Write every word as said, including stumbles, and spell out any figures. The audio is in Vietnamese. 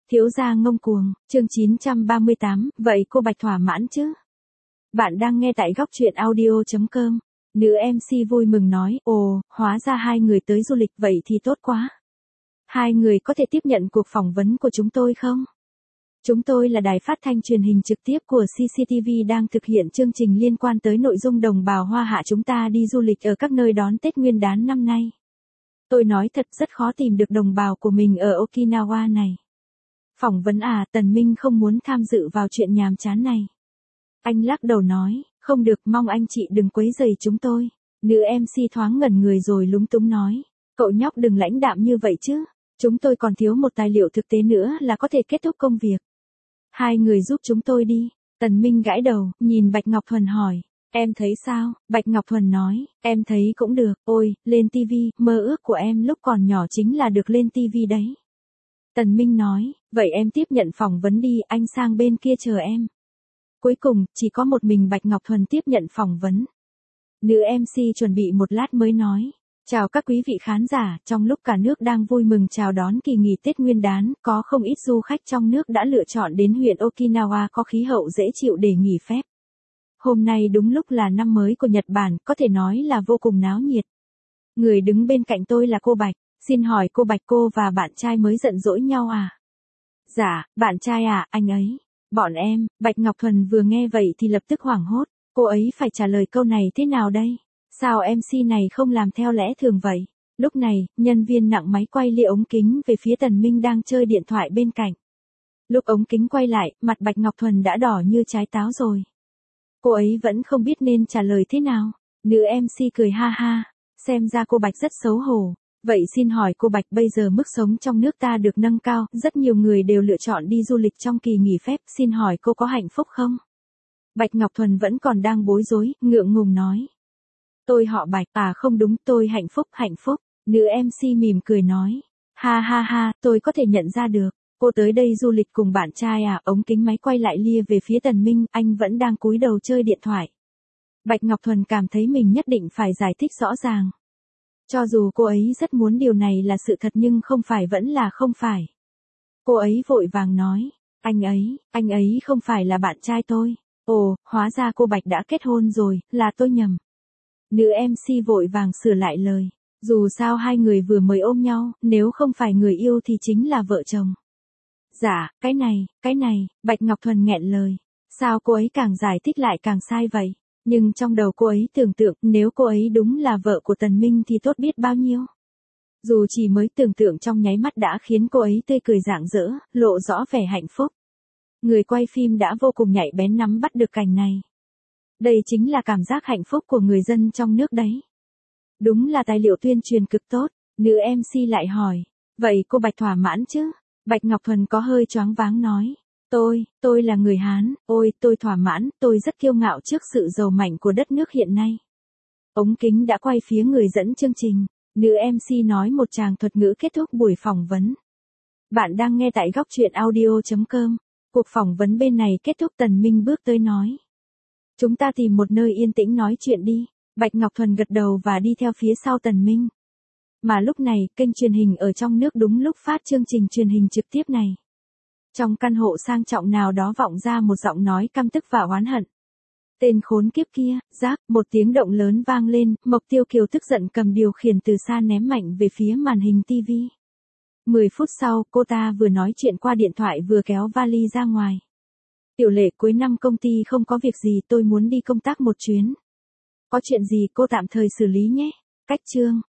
Thiếu gia ngông cuồng, chương chín trăm ba mươi tám, vậy cô Bạch thỏa mãn chứ? Bạn đang nghe tại góc truyện audio chấm com. Nữ em xê vui mừng nói, ồ, hóa ra hai người tới du lịch vậy thì tốt quá. Hai người có thể tiếp nhận cuộc phỏng vấn của chúng tôi không? Chúng tôi là đài phát thanh truyền hình trực tiếp của xê xê tê vê đang thực hiện chương trình liên quan tới nội dung đồng bào Hoa Hạ chúng ta đi du lịch ở các nơi đón Tết Nguyên đán năm nay. Tôi nói thật rất khó tìm được đồng bào của mình ở Okinawa này. Phỏng vấn à, Tần Minh không muốn tham dự vào chuyện nhàm chán này. Anh lắc đầu nói, không được, mong anh chị đừng quấy rầy chúng tôi. Nữ em xê thoáng ngẩn người rồi lúng túng nói, cậu nhóc đừng lãnh đạm như vậy chứ. Chúng tôi còn thiếu một tài liệu thực tế nữa là có thể kết thúc công việc. Hai người giúp chúng tôi đi. Tần Minh gãi đầu, nhìn Bạch Ngọc Thuần hỏi, em thấy sao? Bạch Ngọc Thuần nói, em thấy cũng được, ôi, lên tivi, mơ ước của em lúc còn nhỏ chính là được lên tivi đấy. Tần Minh nói, vậy em tiếp nhận phỏng vấn đi, anh sang bên kia chờ em. Cuối cùng, chỉ có một mình Bạch Ngọc Thuần tiếp nhận phỏng vấn. Nữ em xê chuẩn bị một lát mới nói, chào các quý vị khán giả, trong lúc cả nước đang vui mừng chào đón kỳ nghỉ Tết Nguyên đán, có không ít du khách trong nước đã lựa chọn đến huyện Okinawa có khí hậu dễ chịu để nghỉ phép. Hôm nay đúng lúc là năm mới của Nhật Bản, có thể nói là vô cùng náo nhiệt. Người đứng bên cạnh tôi là cô Bạch, xin hỏi cô Bạch cô và bạn trai mới giận dỗi nhau à? Dạ, bạn trai à, anh ấy. Bọn em, Bạch Ngọc Thuần vừa nghe vậy thì lập tức hoảng hốt, cô ấy phải trả lời câu này thế nào đây? Sao em xê này không làm theo lẽ thường vậy? Lúc này, nhân viên nặng máy quay lia ống kính về phía Tần Minh đang chơi điện thoại bên cạnh. Lúc ống kính quay lại, mặt Bạch Ngọc Thuần đã đỏ như trái táo rồi. Cô ấy vẫn không biết nên trả lời thế nào. Nữ em xê cười ha ha, xem ra cô Bạch rất xấu hổ. Vậy xin hỏi cô Bạch, bây giờ mức sống trong nước ta được nâng cao, rất nhiều người đều lựa chọn đi du lịch trong kỳ nghỉ phép, xin hỏi cô có hạnh phúc không? Bạch Ngọc Thuần vẫn còn đang bối rối, ngượng ngùng nói. Tôi họ Bạch, à không đúng, tôi hạnh phúc, hạnh phúc. Nữ em xê mỉm cười nói. Ha ha ha, tôi có thể nhận ra được. Cô tới đây du lịch cùng bạn trai à? Ống kính máy quay lại lia về phía Tần Minh, anh vẫn đang cúi đầu chơi điện thoại. Bạch Ngọc Thuần cảm thấy mình nhất định phải giải thích rõ ràng. Cho dù cô ấy rất muốn điều này là sự thật nhưng không phải vẫn là không phải. Cô ấy vội vàng nói, anh ấy, anh ấy không phải là bạn trai tôi. Ồ, hóa ra cô Bạch đã kết hôn rồi, là tôi nhầm. Nữ em xê vội vàng sửa lại lời. Dù sao hai người vừa mới ôm nhau, nếu không phải người yêu thì chính là vợ chồng. Dạ, cái này, cái này, Bạch Ngọc Thuần nghẹn lời. Sao cô ấy càng giải thích lại càng sai vậy? Nhưng trong đầu cô ấy tưởng tượng nếu cô ấy đúng là vợ của Tần Minh thì tốt biết bao nhiêu. Dù chỉ mới tưởng tượng trong nháy mắt đã khiến cô ấy tươi cười rạng rỡ, lộ rõ vẻ hạnh phúc. Người quay phim đã vô cùng nhạy bén nắm bắt được cảnh này. Đây chính là cảm giác hạnh phúc của người dân trong nước đấy. Đúng là tài liệu tuyên truyền cực tốt. Nữ em xê lại hỏi, vậy cô Bạch thỏa mãn chứ? Bạch Ngọc Thuần có hơi choáng váng nói. Tôi, tôi là người Hán, ôi, tôi thỏa mãn, tôi rất kiêu ngạo trước sự giàu mạnh của đất nước hiện nay. Ống kính đã quay phía người dẫn chương trình. Nữ em xê nói một tràng thuật ngữ kết thúc buổi phỏng vấn. Bạn đang nghe tại góc truyện audio chấm com. Cuộc phỏng vấn bên này kết thúc, Tần Minh bước tới nói. Chúng ta tìm một nơi yên tĩnh nói chuyện đi. Bạch Ngọc Thuần gật đầu và đi theo phía sau Tần Minh. Mà lúc này, kênh truyền hình ở trong nước đúng lúc phát chương trình truyền hình trực tiếp này. Trong căn hộ sang trọng nào đó vọng ra một giọng nói căm tức và oán hận. Tên khốn kiếp kia, rác, một tiếng động lớn vang lên, Mộc Tiêu Kiều tức giận cầm điều khiển từ xa ném mạnh về phía màn hình tivi. Mười phút sau, cô ta vừa nói chuyện qua điện thoại vừa kéo vali ra ngoài. Tiểu Lệ, cuối năm công ty không có việc gì, tôi muốn đi công tác một chuyến. Có chuyện gì cô tạm thời xử lý nhé. Cách chương.